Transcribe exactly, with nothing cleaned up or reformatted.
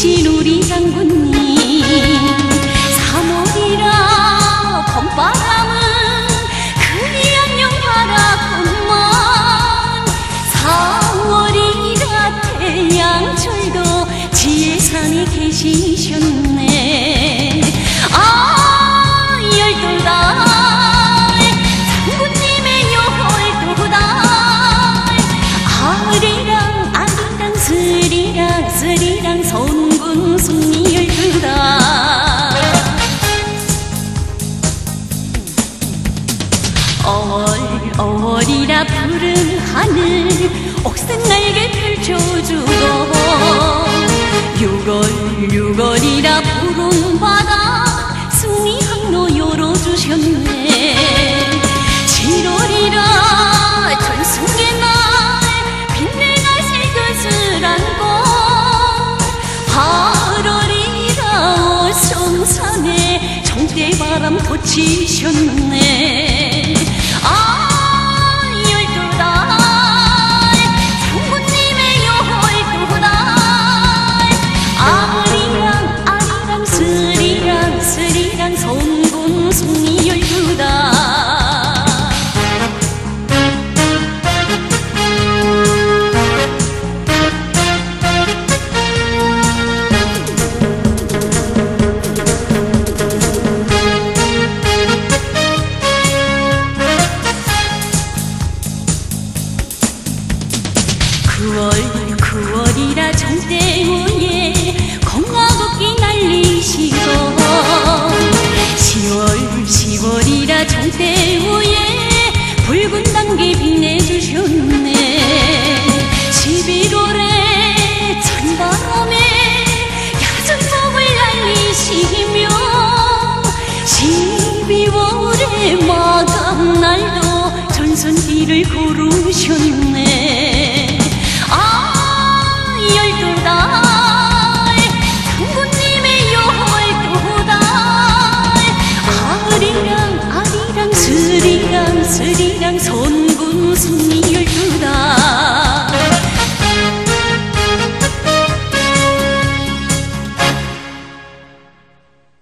계신 우리 장군님, 삼월이라 봄바람은 그리 안녕 바라건만, 사월이라 태양철도 지혜산에 계시셨네. 아, 열두 달 장군님의 열두 달, 아리랑 아리랑 스리랑 스리랑 손군 승리 열두 달. 어월 어월이라 푸른 하늘 옥색날개 펼쳐주고, 유월 유월이라 푸른 바다 승리 항로 열어주셨네. 칠월이라 전승의 날 빛내가 새것을 안고, 팔월이라 어성산에 정대바람 돋치셨네. 아, 열두 달 장군님의 열두 달, 아리랑 아리랑 스리랑 스리랑 손군 승리 열두 달. 구월 구월이라 정대